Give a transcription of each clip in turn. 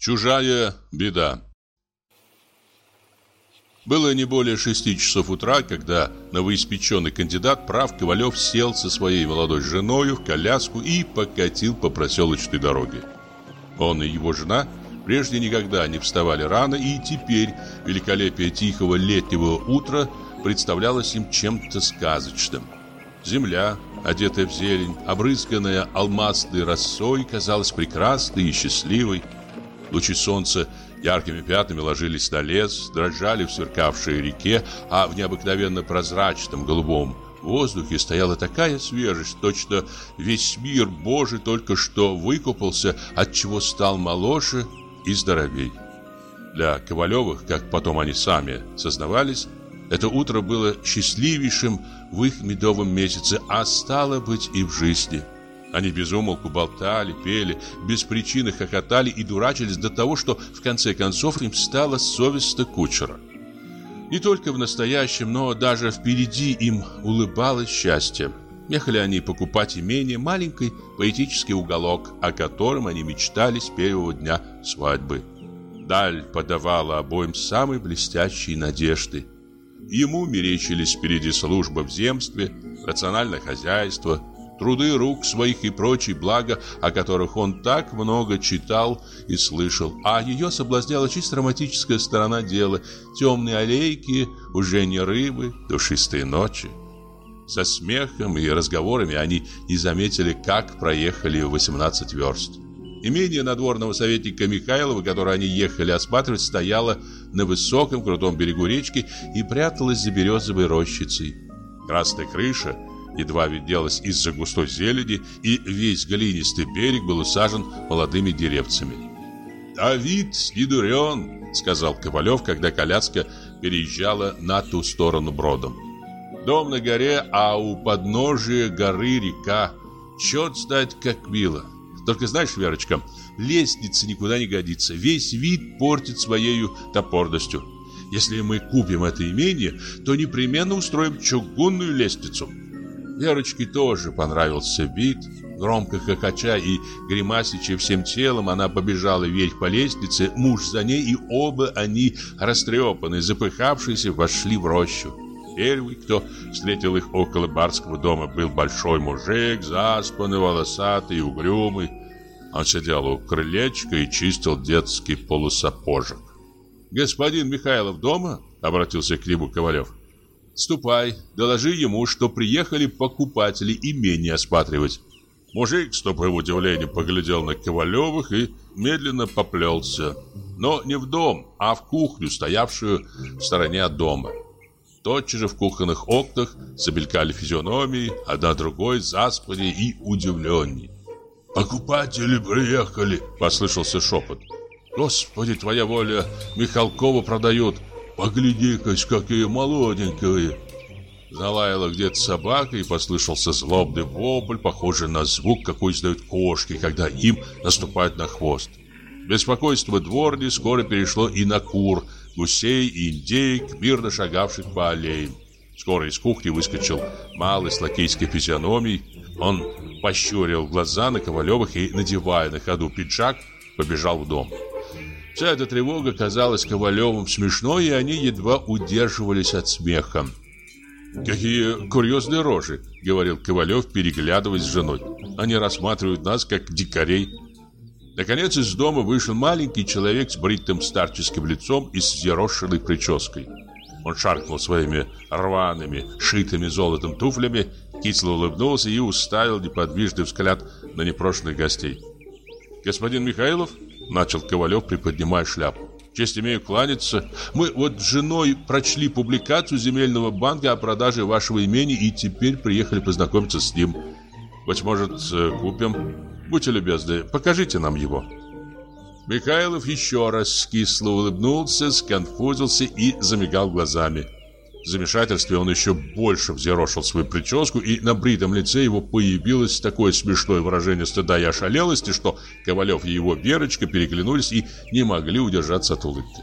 Чужая беда. Было не более 6 часов утра, когда новоиспеченный кандидат прав Ковалев сел со своей молодой женою в коляску и покатил по проселочной дороге. Он и его жена прежде никогда не вставали рано, и теперь великолепие тихого летнего утра представлялось им чем-то сказочным. Земля, одетая в зелень, обрызганная алмазной росой, казалась прекрасной и счастливой. Лучи солнца яркими пятнами ложились на лес, дрожали в сверкавшей реке, а в необыкновенно прозрачном голубом воздухе стояла такая свежесть, точно весь мир Божий только что выкупался, отчего стал моложе и здоровей. Для Ковалевых, как потом они сами сознавались, это утро было счастливейшим в их медовом месяце, а стало быть и в жизни. Они без умолку болтали, пели, без причины хохотали и дурачились до того, что в конце концов им стало совестно кучера. Не только в настоящем, но даже впереди им улыбалось счастье. Ехали они покупать имение, маленький поэтический уголок, о котором они мечтали с первого дня свадьбы. Даль подавала обоим самые блестящие надежды. Ему мерещились впереди служба в земстве, рациональное хозяйство, труды рук своих и прочие блага, о которых он так много читал и слышал. А ее соблазняла чисто романтическая сторона дела: темные аллейки, ужение рыбы, душистые ночи. Со смехом и разговорами они не заметили, как проехали 18 верст. Имение надворного советника Михайлова, которое они ехали осматривать, стояло на высоком крутом берегу речки и пряталось за березовой рощицей. Красная крыша едва виделась из-за густой зелени, и весь глинистый берег был усажен молодыми деревцами. «А вид не дурен», — сказал Ковалев, когда коляска переезжала на ту сторону бродом. «Дом на горе, а у подножия горы река. Черт знает, как мило. Только знаешь, Верочка, лестница никуда не годится. Весь вид портит своею топорностью. Если мы купим это имение, то непременно устроим чугунную лестницу». Верочке тоже понравился вид. Громко хохоча и гримасича всем телом, она побежала вверх по лестнице, муж за ней, и оба они, растрепанные, запыхавшиеся, вошли в рощу. Первый, кто встретил их около барского дома, был большой мужик, заспанный, волосатый и угрюмый. Он сидел у крылечка и чистил детский полусапожек. «Господин Михайлов дома?» — обратился к нему Ковалев. «Ступай, доложи ему, что приехали покупатели имение осматривать». Мужик с тупым удивлением поглядел на Ковалевых и медленно поплелся. Но не в дом, а в кухню, стоявшую в стороне от дома. Тотчас же в кухонных окнах замелькали физиономии, одна другой заспаннее и удивленнее. «Покупатели приехали!» — послышался шепот. «Господи, твоя воля, Михалкова продают! Погляди-ка, какие молоденькие!» Залаяла где-то собака, и послышался злобный вопль, похожий на звук, какой издают кошки, когда им наступают на хвост. Беспокойство дворни скоро перешло и на кур, гусей и индеек, мирно шагавших по аллеям. Скоро из кухни выскочил малый с лакейской физиономией. Он пощурил глаза на Ковалевых и, надевая на ходу пиджак, побежал в дом. Вся эта тревога казалась Ковалевым смешной, и они едва удерживались от смеха. «Какие курьезные рожи!» — говорил Ковалев, переглядываясь с женой. «Они рассматривают нас, как дикарей». Наконец из дома вышел маленький человек с бритым старческим лицом и с взъерошенной прической. Он шаркнул своими рваными, шитыми золотом туфлями, кисло улыбнулся и уставил неподвижный взгляд на непрошенных гостей. «Господин Михайлов?» — начал Ковалев, приподнимая шляпу. «Честь имею кланяться. Мы вот с женой прочли публикацию земельного банка о продаже вашего имения и теперь приехали познакомиться с ним. Быть может, купим? Будьте любезны, покажите нам его». Михайлов еще раз кисло улыбнулся, сконфузился и замигал глазами. В замешательстве он еще больше взъерошил свою прическу, и на бритом лице его появилось такое смешное выражение стыда и ошалелости, что Ковалев и его Верочка переглянулись и не могли удержаться от улыбки.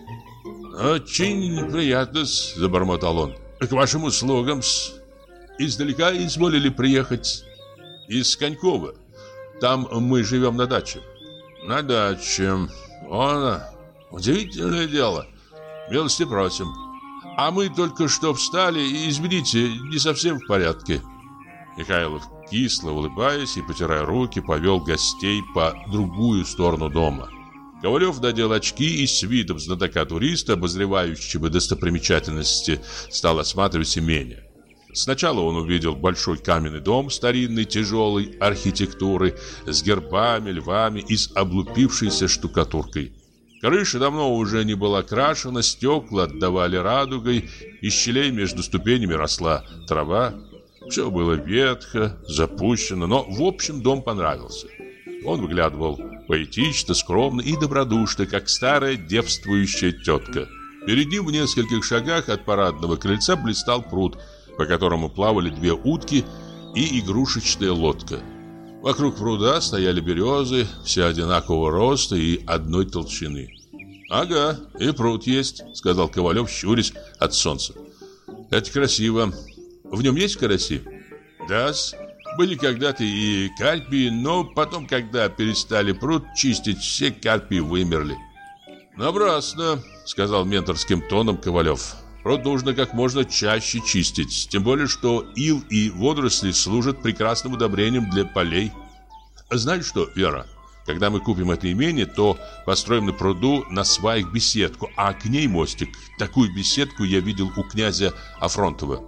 «Очень приятно-с», — забормотал он. «К вашим услугам-с. Издалека изволили приехать?» «Из Конькова. Там мы живем на даче». «На даче. Вон, удивительное дело. Милости просим. А мы только что встали и, извините, не совсем в порядке. Михайлов, кисло улыбаясь и потирая руки, повел гостей по другую сторону дома. Ковалев надел очки и с видом знатока-туриста, обозревающего достопримечательности, стал осматривать имение. Сначала он увидел большой каменный дом старинной тяжелой архитектуры с гербами, львами и с облупившейся штукатуркой. Крыша давно уже не была крашена, стекла отдавали радугой, из щелей между ступенями росла трава. Все было ветхо, запущено, но в общем дом понравился. Он выглядывал поэтично, скромно и добродушно, как старая девствующая тетка. Перед ним в нескольких шагах от парадного крыльца блистал пруд, по которому плавали 2 утки и игрушечная лодка. Вокруг пруда стояли березы, все одинакового роста и одной толщины. «Ага, и пруд есть», — сказал Ковалев, щурясь от солнца. «Это красиво. В нем есть караси?» «Да-с. Были когда-то и карпии, но потом, когда перестали пруд чистить, все карпии вымерли». «Напрасно», — сказал менторским тоном Ковалев. «Пруд нужно как можно чаще чистить, тем более, что ил и водоросли служат прекрасным удобрением для полей. Знаешь что, Вера, когда мы купим это имение, то построим на пруду на сваях беседку, а к ней мостик. Такую беседку я видел у князя Афронтова».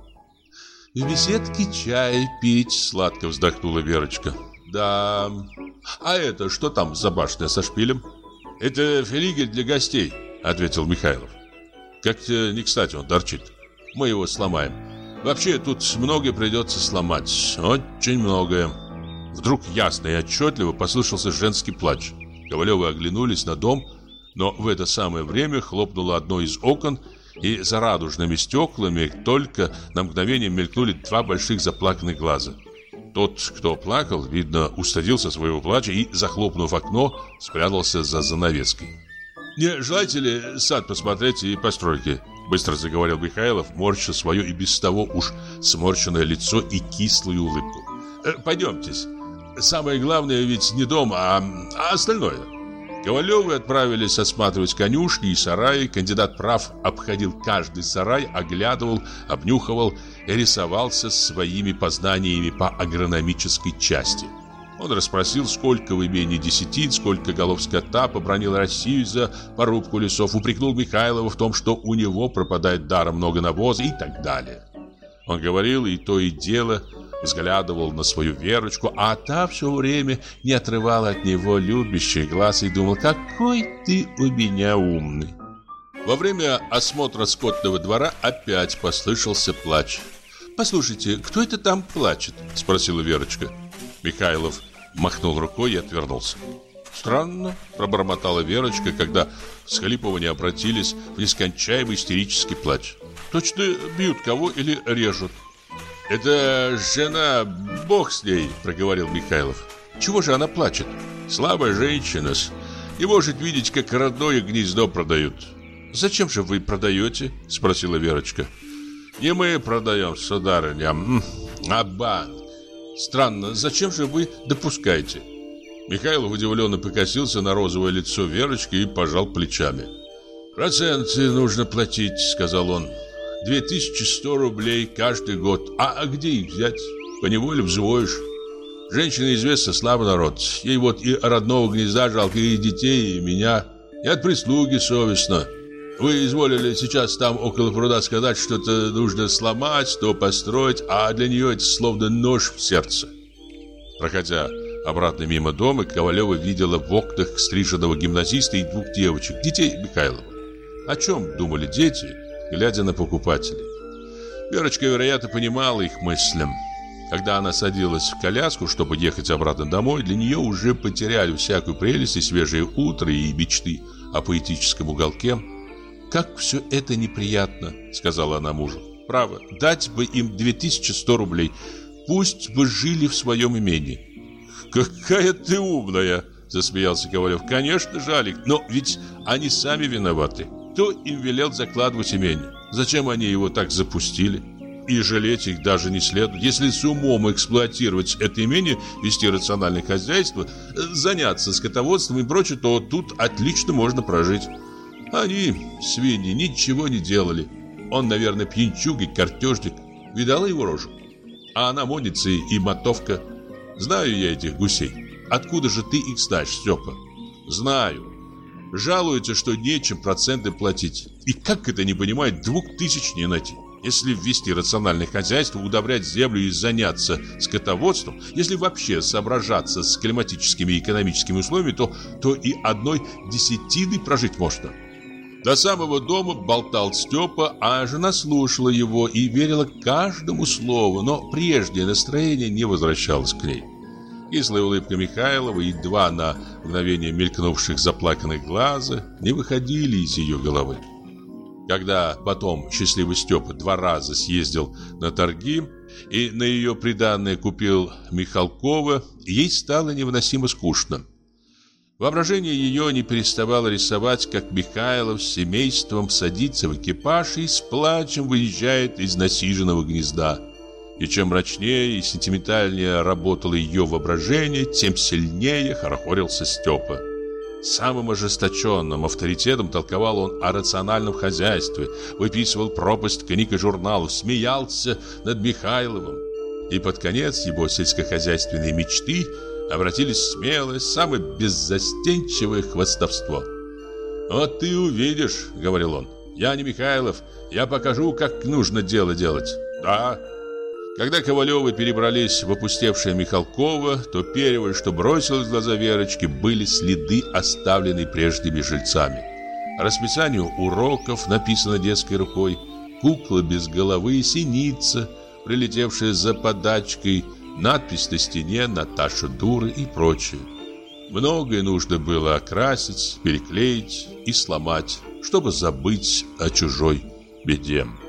«В беседке чай пить», — сладко вздохнула Верочка. «Да. А это что там за башня со шпилем?» «Это флигель для гостей», — ответил Михайлов. «Как-то не кстати он торчит. Мы его сломаем. Вообще тут многое придется сломать. Очень многое». Вдруг ясно и отчетливо послышался женский плач. Ковалевы оглянулись на дом, но в это самое время хлопнуло одно из окон, и за радужными стеклами только на мгновение мелькнули 2 больших заплаканных глаза. Тот, кто плакал, видно, устыдился своего плача и, захлопнув окно, спрятался за занавеской. «Не желаете ли сад посмотреть и постройки?» — быстро заговорил Михайлов, морща свое и без того уж сморщенное лицо и кислую улыбку. «Пойдемтесь. Самое главное ведь не дом, а остальное». Ковалевы отправились осматривать конюшни и сараи. Кандидат прав обходил каждый сарай, оглядывал, обнюхивал и рисовался своими познаниями по агрономической части. Он расспросил, сколько в имении десятин, сколько голов скота, побранил Россию за порубку лесов, упрекнул Михайлова в том, что у него пропадает даром много навоза и так далее. Он говорил и то и дело взглядывал на свою Верочку, а та все время не отрывала от него любящий глаз и думал: «Какой ты у меня умный». Во время осмотра скотного двора опять послышался плач. «Послушайте, кто это там плачет?» — спросила Верочка. Михайлов махнул рукой и отвернулся. «Странно», — пробормотала Верочка, когда всхлипывания обратились в нескончаемый истерический плач. «Точно бьют кого или режут?» «Это жена, бог с ней», — проговорил Михайлов. «Чего же она плачет?» «Слабая женщина-с. Не может видеть, как родное гнездо продают». «Зачем же вы продаете?» — спросила Верочка. «Не мы продаем, сударыня, а банк. Странно, зачем же вы допускаете?» Михайлов удивленно покосился на розовое лицо Верочки и пожал плечами. «Проценты нужно платить», — сказал он. 2100 рублей каждый год. А где их взять? Поневоле взвоишь. Женщина, известно, слабый народ. Ей вот и родного гнезда жалко, и детей, и меня. И от прислуги совестно. Вы изволили сейчас там около пруда сказать, что-то нужно сломать, то построить, а для нее это словно нож в сердце». Проходя обратно мимо дома, Ковалева видела в окнах стриженного гимназиста и 2 девочек, детей Михайлова. О чем думали дети, глядя на покупателей? Верочка, вероятно, понимала их мысли. Когда она садилась в коляску, чтобы ехать обратно домой, для нее уже потеряли всякую прелесть и свежее утро, и мечты о поэтическом уголке. «Как все это неприятно», — сказала она мужу. «Право, дать бы им 2100 рублей, пусть бы жили в своем имении». «Какая ты умная!» — засмеялся Ковалев. «Конечно, жаль их, но ведь они сами виноваты. Кто им велел закладывать имение? Зачем они его так запустили? и жалеть их даже не следует. Если с умом эксплуатировать это имение, вести рациональное хозяйство, заняться скотоводством и прочее, то тут отлично можно прожить. Они, свиньи, ничего не делали. Он, наверное, пьянчуг и картежник. Видала его рожу? А она модница и мотовка. Знаю я этих гусей. Откуда же ты их знаешь, Степа? Знаю. Жалуются, что нечем проценты платить. И как это не понимает, 2000 не найти? Если ввести рациональное хозяйство, удобрять землю и заняться скотоводством, если вообще соображаться с климатическими и экономическими условиями, то и одной десятиной прожить можно. До самого дома болтал Степа, а жена слушала его и верила каждому слову, но прежнее настроение не возвращалось к ней. Кислая улыбка Михайлова и два на мгновение мелькнувших заплаканных глаза не выходили из ее головы. Когда потом счастливый Степа 2 раза съездил на торги и на ее приданное купил Михалкова, ей стало невыносимо скучно. Воображение ее не переставало рисовать, как Михайлов с семейством садится в экипаж и с плачем выезжает из насиженного гнезда. И чем мрачнее и сентиментальнее работало ее воображение, тем сильнее хорохорился Степа. Самым ожесточенным авторитетом толковал он о рациональном хозяйстве, выписывал пропасть книг и журналов, смеялся над Михайловым. И под конец его сельскохозяйственные мечты обратились в смелое, самое беззастенчивое хвастовство. «Вот ты увидишь, — говорил он, — я не Михайлов, я покажу, как нужно дело делать». Да. Когда Ковалевы перебрались в опустевшее Михалково, то первое, что бросилось в глаза Верочки, были следы, оставленные прежними жильцами. Расписание уроков написано детской рукой, кукла без головы, синица, прилетевшая за подачкой, надпись на стене «Наташа дура» и прочее. Многое нужно было окрасить, переклеить и сломать, чтобы забыть о чужой беде.